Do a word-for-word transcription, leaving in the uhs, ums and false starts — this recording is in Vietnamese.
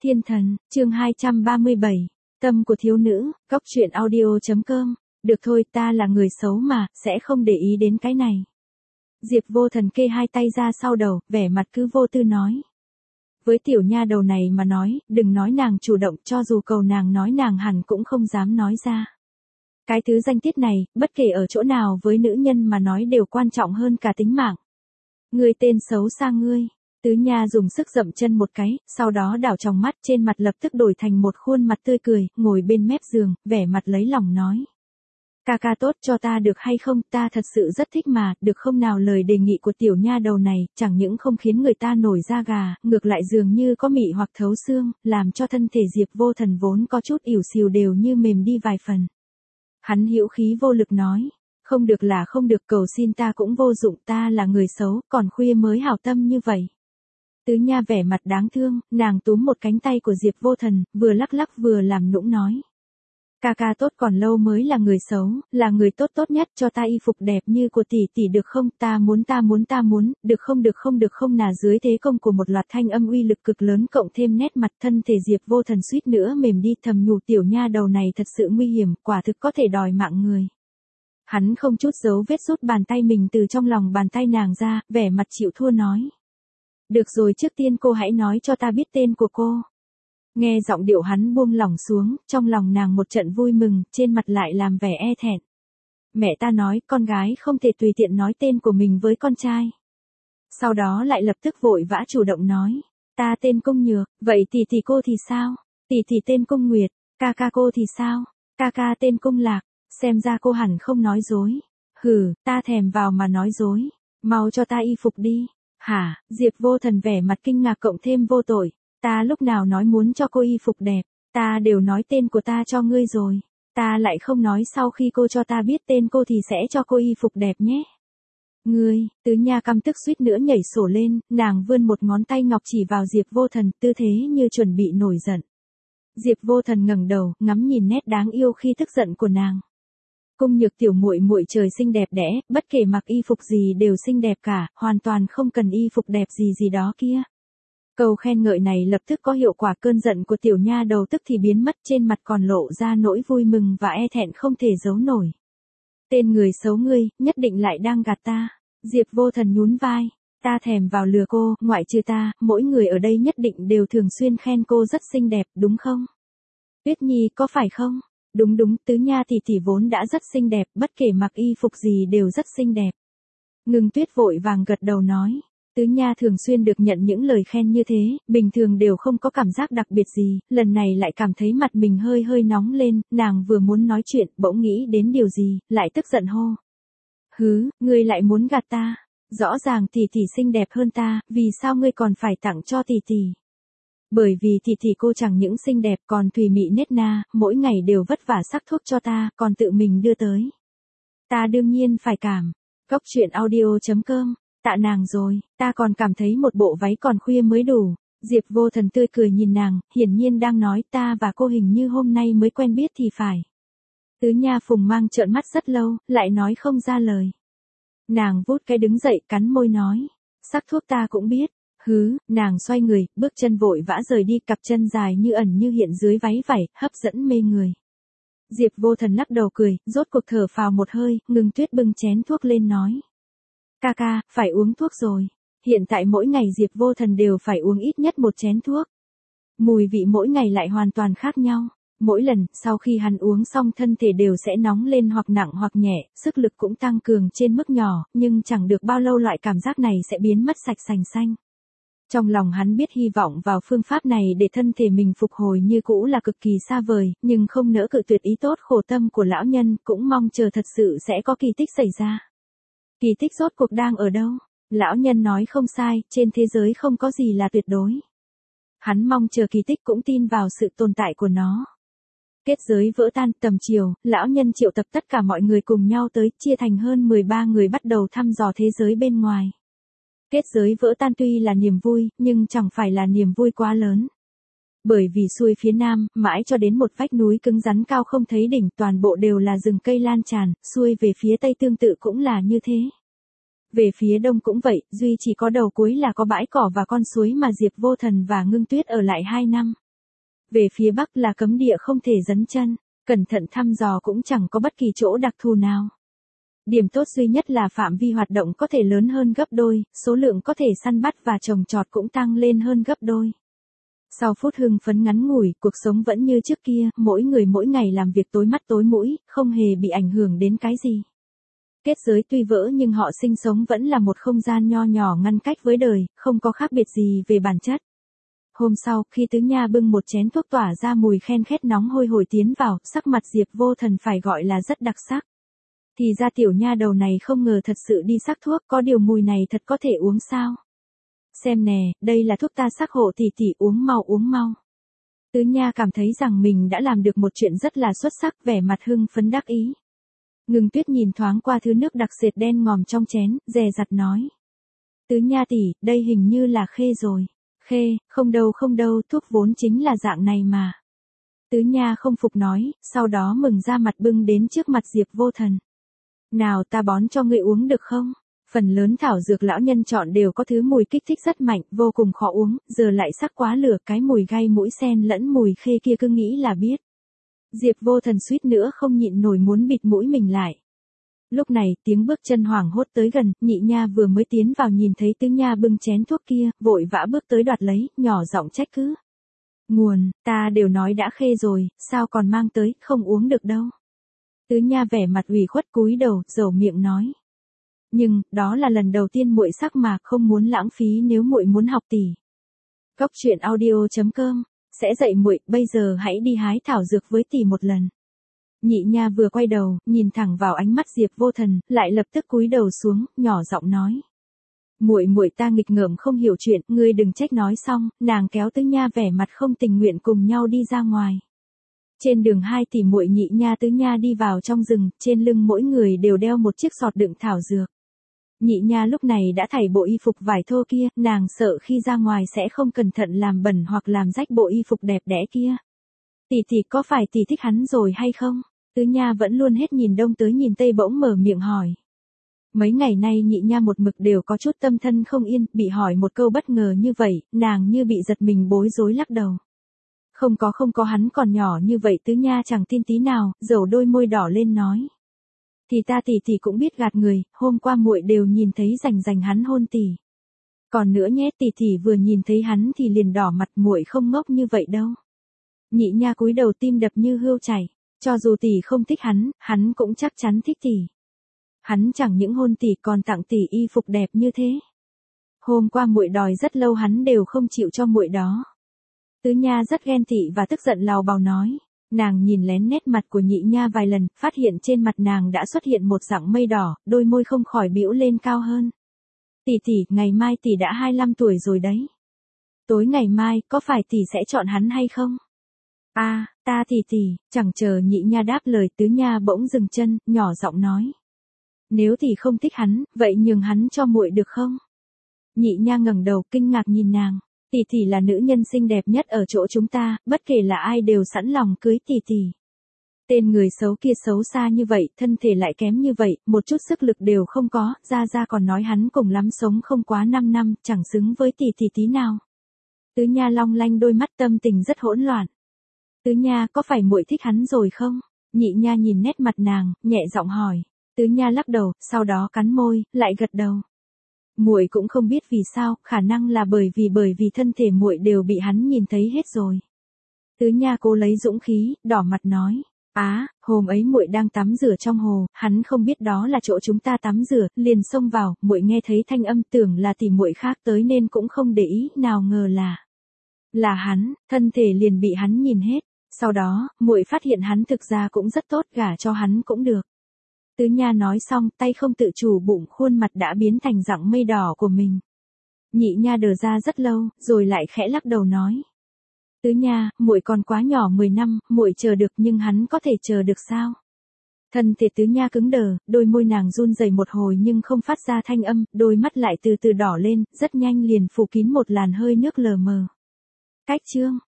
Thiên thần, chương hai trăm ba mươi bảy, tâm của thiếu nữ, góc truyện audio.com, được thôi ta là người xấu mà, sẽ không để ý đến cái này. Diệp Vô Thần kê hai tay ra sau đầu, vẻ mặt cứ vô tư nói. Với tiểu nha đầu này mà nói, đừng nói nàng chủ động, cho dù cầu nàng nói nàng hẳn cũng không dám nói ra. Cái thứ danh tiết này, bất kể ở chỗ nào với nữ nhân mà nói đều quan trọng hơn cả tính mạng. Ngươi tên xấu xa ngươi. Tứ Nha dùng sức dậm chân một cái, sau đó đảo tròng mắt trên mặt lập tức đổi thành một khuôn mặt tươi cười, ngồi bên mép giường, vẻ mặt lấy lòng nói. Ca ca tốt cho ta được hay không, ta thật sự rất thích mà, được không nào. Lời đề nghị của tiểu nha đầu này, chẳng những không khiến người ta nổi da gà, ngược lại dường như có mị hoặc thấu xương, làm cho thân thể Diệp Vô Thần vốn có chút ỉu xìu đều như mềm đi vài phần. Hắn hữu khí vô lực nói. Không được là không được, cầu xin ta cũng vô dụng, ta là người xấu, còn khuya mới hảo tâm như vậy. Tứ Nha vẻ mặt đáng thương, nàng túm một cánh tay của Diệp Vô Thần, vừa lắc lắc vừa làm nũng nói. Ca ca tốt còn lâu mới là người xấu, là người tốt tốt nhất, cho ta y phục đẹp như của tỷ tỷ được không, ta muốn ta muốn ta muốn, được không được không được không. Nà dưới thế công của một loạt thanh âm uy lực cực lớn cộng thêm nét mặt thân thể Diệp Vô Thần suýt nữa mềm đi, thầm nhủ tiểu nha đầu này thật sự nguy hiểm, quả thực có thể đòi mạng người. Hắn không chút giấu vết rút bàn tay mình từ trong lòng bàn tay nàng ra, vẻ mặt chịu thua nói. Được rồi, trước tiên cô hãy nói cho ta biết tên của cô. Nghe giọng điệu hắn buông lỏng xuống, trong lòng nàng một trận vui mừng, trên mặt lại làm vẻ e thẹn. Mẹ ta nói con gái không thể tùy tiện nói tên của mình với con trai. Sau đó lại lập tức vội vã chủ động nói. Ta tên Cung Nhược, vậy tỷ tỷ cô thì sao? Tỷ tỷ tên Cung Nguyệt, ca ca cô thì sao? Ca ca tên Cung Lạc, xem ra cô hẳn không nói dối. Hừ, ta thèm vào mà nói dối. Mau cho ta y phục đi. Hả, Diệp Vô Thần vẻ mặt kinh ngạc cộng thêm vô tội. Ta lúc nào nói muốn cho cô y phục đẹp, ta đều nói tên của ta cho ngươi rồi. Ta lại không nói sau khi cô cho ta biết tên cô thì sẽ cho cô y phục đẹp nhé. Ngươi, Tứ Nha căm tức suýt nữa nhảy sổ lên, nàng vươn một ngón tay ngọc chỉ vào Diệp Vô Thần, tư thế như chuẩn bị nổi giận. Diệp Vô Thần ngẩng đầu, ngắm nhìn nét đáng yêu khi tức giận của nàng. Cung Nhược tiểu muội muội trời xinh đẹp đẽ, bất kể mặc y phục gì đều xinh đẹp cả, hoàn toàn không cần y phục đẹp gì gì đó kia. Câu khen ngợi này lập tức có hiệu quả, cơn giận của tiểu nha đầu tức thì biến mất, trên mặt còn lộ ra nỗi vui mừng và e thẹn không thể giấu nổi. Tên người xấu ngươi, nhất định lại đang gạt ta. Diệp Vô Thần nhún vai. Ta thèm vào lừa cô, ngoại trừ ta, mỗi người ở đây nhất định đều thường xuyên khen cô rất xinh đẹp, đúng không? Tuyết Nhi có phải không? Đúng đúng, Tứ Nha tỷ tỷ vốn đã rất xinh đẹp, bất kể mặc y phục gì đều rất xinh đẹp. Ngưng Tuyết vội vàng gật đầu nói. Tứ Nha thường xuyên được nhận những lời khen như thế, bình thường đều không có cảm giác đặc biệt gì, lần này lại cảm thấy mặt mình hơi hơi nóng lên, nàng vừa muốn nói chuyện, bỗng nghĩ đến điều gì, lại tức giận hô. Hứ, ngươi lại muốn gạt ta, rõ ràng tỷ tỷ xinh đẹp hơn ta, vì sao ngươi còn phải tặng cho tỷ tỷ? Bởi vì tỷ tỷ cô chẳng những xinh đẹp còn thùy mị nết na, mỗi ngày đều vất vả sắc thuốc cho ta, còn tự mình đưa tới. Ta đương nhiên phải cảm. Góc truyện audio.com, tạ nàng rồi, ta còn cảm thấy một bộ váy còn khuya mới đủ. Diệp Vô Thần tươi cười nhìn nàng, hiển nhiên đang nói ta và cô hình như hôm nay mới quen biết thì phải. Tứ Nha phùng mang trợn mắt rất lâu, lại nói không ra lời. Nàng vút cái đứng dậy cắn môi nói, sắc thuốc ta cũng biết. Hứ, nàng xoay người, bước chân vội vã rời đi, cặp chân dài như ẩn như hiện dưới váy vải, hấp dẫn mê người. Diệp Vô Thần lắc đầu cười, rốt cuộc thở phào một hơi, Ngưng Tuyết bưng chén thuốc lên nói. Ca ca, phải uống thuốc rồi. Hiện tại mỗi ngày Diệp Vô Thần đều phải uống ít nhất một chén thuốc. Mùi vị mỗi ngày lại hoàn toàn khác nhau. Mỗi lần, sau khi hắn uống xong thân thể đều sẽ nóng lên hoặc nặng hoặc nhẹ, sức lực cũng tăng cường trên mức nhỏ, nhưng chẳng được bao lâu loại cảm giác này sẽ biến mất sạch sành xanh. Trong lòng hắn biết hy vọng vào phương pháp này để thân thể mình phục hồi như cũ là cực kỳ xa vời, nhưng không nỡ cự tuyệt ý tốt khổ tâm của lão nhân, cũng mong chờ thật sự sẽ có kỳ tích xảy ra. Kỳ tích rốt cuộc đang ở đâu? Lão nhân nói không sai, trên thế giới không có gì là tuyệt đối. Hắn mong chờ kỳ tích cũng tin vào sự tồn tại của nó. Kết giới vỡ tan, tầm chiều, lão nhân triệu tập tất cả mọi người cùng nhau tới, chia thành hơn mười ba người bắt đầu thăm dò thế giới bên ngoài. Kết giới vỡ tan tuy là niềm vui, nhưng chẳng phải là niềm vui quá lớn. Bởi vì xuôi phía nam, mãi cho đến một vách núi cứng rắn cao không thấy đỉnh, toàn bộ đều là rừng cây lan tràn, xuôi về phía tây tương tự cũng là như thế. Về phía đông cũng vậy, duy chỉ có đầu cuối là có bãi cỏ và con suối mà Diệp Vô Thần và Ngưng Tuyết ở lại hai năm. Về phía bắc là cấm địa không thể dấn chân, cẩn thận thăm dò cũng chẳng có bất kỳ chỗ đặc thù nào. Điểm tốt duy nhất là phạm vi hoạt động có thể lớn hơn gấp đôi, số lượng có thể săn bắt và trồng trọt cũng tăng lên hơn gấp đôi. Sau phút hưng phấn ngắn ngủi, cuộc sống vẫn như trước kia, mỗi người mỗi ngày làm việc tối mắt tối mũi, không hề bị ảnh hưởng đến cái gì. Kết giới tuy vỡ nhưng họ sinh sống vẫn là một không gian nho nhỏ ngăn cách với đời, không có khác biệt gì về bản chất. Hôm sau, khi Tứ Nha bưng một chén thuốc tỏa ra mùi khen khét nóng hôi hổi tiến vào, sắc mặt Diệp Vô Thần phải gọi là rất đặc sắc. Thì ra tiểu nha đầu này không ngờ thật sự đi sắc thuốc, có điều mùi này thật có thể uống sao? Xem nè, đây là thuốc ta sắc hộ tỷ tỷ, uống mau uống mau. Tứ Nha cảm thấy rằng mình đã làm được một chuyện rất là xuất sắc, vẻ mặt hưng phấn đắc ý. Ngưng Tuyết nhìn thoáng qua thứ nước đặc sệt đen ngòm trong chén, dè dặt nói. Tứ Nha tỷ, đây hình như là khê rồi. Khê, không đâu không đâu, thuốc vốn chính là dạng này mà. Tứ Nha không phục nói, sau đó mừng ra mặt bưng đến trước mặt Diệp Vô Thần. Nào ta bón cho ngươi uống được không? Phần lớn thảo dược lão nhân chọn đều có thứ mùi kích thích rất mạnh, vô cùng khó uống, giờ lại sắc quá lửa, cái mùi gai mũi xen lẫn mùi khê kia cứ nghĩ là biết. Diệp Vô Thần suýt nữa không nhịn nổi muốn bịt mũi mình lại. Lúc này, tiếng bước chân hoảng hốt tới gần, Nhị Nha vừa mới tiến vào nhìn thấy Tứ Nha bưng chén thuốc kia, vội vã bước tới đoạt lấy, nhỏ giọng trách cứ. Nguồn, ta đều nói đã khê rồi, sao còn mang tới, không uống được đâu. Tứ Nha vẻ mặt ủy khuất cúi đầu, dầu miệng nói. Nhưng, đó là lần đầu tiên muội sắc mà, không muốn lãng phí nếu muội muốn học tỷ. Cốc truyện audio chấm com sẽ dạy muội, bây giờ hãy đi hái thảo dược với tỷ một lần. Nhị Nha vừa quay đầu, nhìn thẳng vào ánh mắt Diệp Vô Thần, lại lập tức cúi đầu xuống, nhỏ giọng nói. Muội muội ta nghịch ngợm không hiểu chuyện, ngươi đừng trách. Nói xong, nàng kéo Tứ Nha vẻ mặt không tình nguyện cùng nhau đi ra ngoài. Trên đường hai tỷ muội Nhị Nha Tứ Nha đi vào trong rừng, trên lưng mỗi người đều đeo một chiếc sọt đựng thảo dược. Nhị Nha lúc này đã thảy bộ y phục vải thô kia, nàng sợ khi ra ngoài sẽ không cẩn thận làm bẩn hoặc làm rách bộ y phục đẹp đẽ kia. Tỷ tỷ, có phải tỷ thích hắn rồi hay không? Tứ Nha vẫn luôn hết nhìn đông tới nhìn tây bỗng mở miệng hỏi. Mấy ngày nay Nhị Nha một mực đều có chút tâm thân không yên, bị hỏi một câu bất ngờ như vậy, nàng như bị giật mình bối rối lắc đầu. Không có không có, hắn còn nhỏ như vậy. Tứ Nha chẳng tin tí nào, dầu đôi môi đỏ lên nói. Thì ta tỷ tỷ cũng biết gạt người, hôm qua muội đều nhìn thấy rành rành hắn hôn tỷ. Còn nữa nhé, tỷ tỷ vừa nhìn thấy hắn thì liền đỏ mặt, muội không ngốc như vậy đâu. Nhị Nha cúi đầu tim đập như hươu chảy, cho dù tỷ không thích hắn, hắn cũng chắc chắn thích tỷ. Hắn chẳng những hôn tỷ còn tặng tỷ y phục đẹp như thế. Hôm qua muội đòi rất lâu hắn đều không chịu cho muội đó. Tứ Nha rất ghen tị và tức giận lào bào nói. Nàng nhìn lén nét mặt của Nhị Nha vài lần, phát hiện trên mặt nàng đã xuất hiện một dạng mây đỏ, đôi môi không khỏi bĩu lên cao hơn. Tỷ tỷ, ngày mai tỷ đã hai mươi lăm tuổi rồi đấy. Tối ngày mai, có phải tỷ sẽ chọn hắn hay không? A, à, ta tỷ tỷ. Chẳng chờ Nhị Nha đáp lời, Tứ Nha bỗng dừng chân, nhỏ giọng nói. Nếu tỷ không thích hắn, vậy nhường hắn cho muội được không? Nhị Nha ngẩng đầu kinh ngạc nhìn nàng. Tỷ tỷ là nữ nhân xinh đẹp nhất ở chỗ chúng ta, bất kể là ai đều sẵn lòng cưới tỷ tỷ. Tên người xấu kia xấu xa như vậy, thân thể lại kém như vậy, một chút sức lực đều không có, ra ra còn nói hắn cùng lắm sống không quá năm năm, chẳng xứng với tỷ tỷ tí nào. Tứ Nha long lanh đôi mắt, tâm tình rất hỗn loạn. Tứ Nha, có phải muội thích hắn rồi không? Nhị Nha nhìn nét mặt nàng, nhẹ giọng hỏi. Tứ Nha lắc đầu, sau đó cắn môi, lại gật đầu. Muội cũng không biết vì sao, khả năng là bởi vì bởi vì thân thể muội đều bị hắn nhìn thấy hết rồi. Tứ Nha cố lấy dũng khí, đỏ mặt nói. Á, à, hôm ấy muội đang tắm rửa trong hồ, hắn không biết đó là chỗ chúng ta tắm rửa, liền xông vào, muội nghe thấy thanh âm tưởng là tỷ muội khác tới nên cũng không để ý, nào ngờ là là hắn, thân thể liền bị hắn nhìn hết. Sau đó, muội phát hiện hắn thực ra cũng rất tốt, gả cho hắn cũng được. Tứ Nha nói xong, tay không tự chủ bụng khuôn mặt đã biến thành dạng mây đỏ của mình. Nhị Nha đờ ra rất lâu, rồi lại khẽ lắc đầu nói. Tứ Nha, muội còn quá nhỏ mười năm, muội chờ được nhưng hắn có thể chờ được sao? Thân thể Tứ Nha cứng đờ, đôi môi nàng run rẩy một hồi nhưng không phát ra thanh âm, đôi mắt lại từ từ đỏ lên, rất nhanh liền phủ kín một làn hơi nước lờ mờ. Cách chương